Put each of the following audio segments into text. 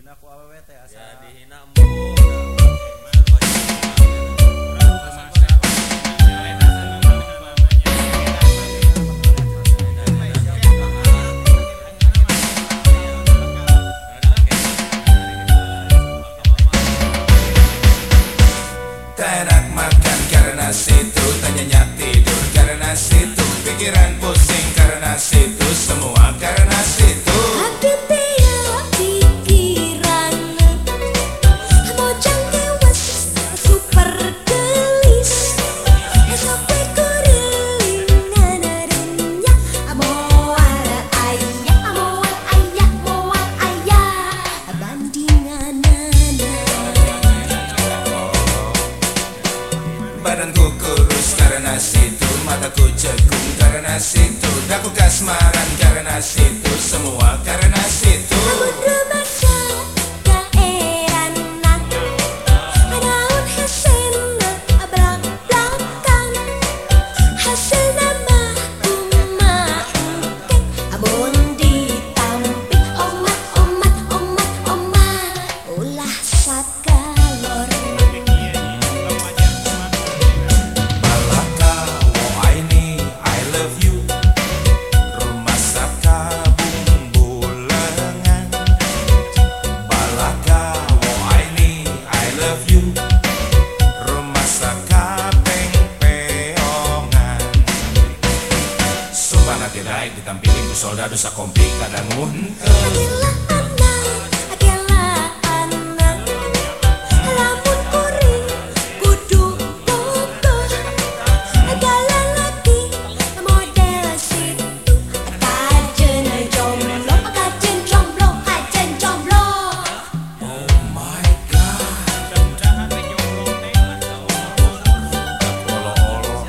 dihina ku awewe teh asa. Ya dihina embu. Tak enak makan karena situ, tanyanya tidur karena situ, pikiran pusing karena situ, semua karena situ. Aduh tiap pikiran mojang tewas super gelis sampai kurilingan dunia moal ayah bandingan Badanku kurus karena situ, mataku cekung karena situ, daku kasmaran karena situ, semua karena situ. rambut remaja daerah nak daun hesena belak-belakan hasil nama rumah engkek abon ditampik omat ulah sakalor. Balaka, oh ini I love you, rumah saka bumbu lengan. Balaka, oh ini I love you, rumah saka peng-peongan. Sumpah nanti daik ditampilin ku soldado sa komplik kadang Agelah anak lamun kuring kudu bogoh segala laki model situ kajen jomblo Oh my god, olo-olo.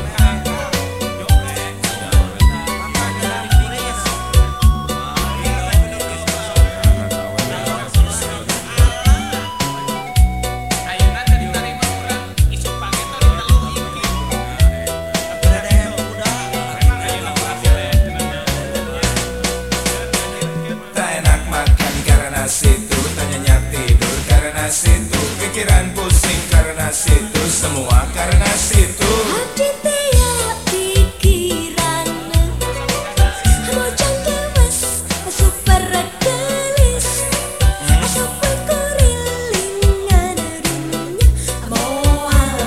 Tak enak makan karena situ, tanyanya tidur karena situ, pikiran pusing karena situ, semua karena situ. hati tiap pikiran mojang tewas super gelis sampai kurilingan dunia moal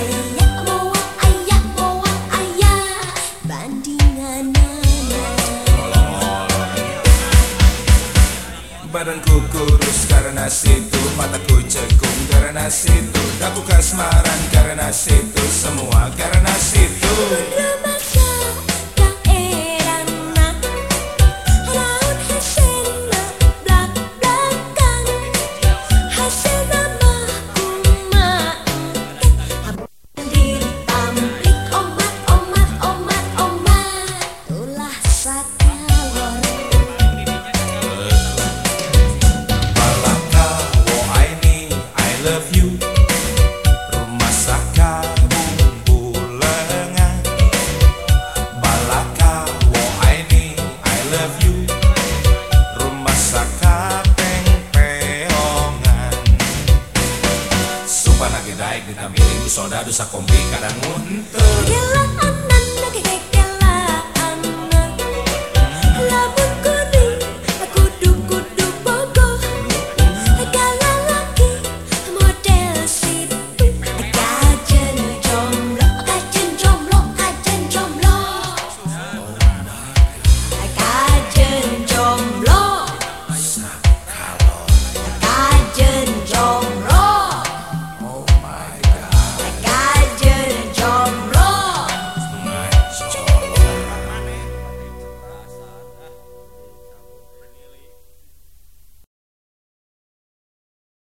ayah bandingan Badanku kurus karena situ, mataku cekung karena situ, daku kasmaran karena situ, semua karena situ. remaja daerah nak daun hesena belak-belakan hasil nama rumah engkek abon ditampik omat ulah sakalor. Balaka, oh ini I love you, rumah saka bumbu lengan. Balaka, oh ini I love you, rumah saka peng-peongan. Sumpah lagi daik ditampilin ku soldado sa komplik kadang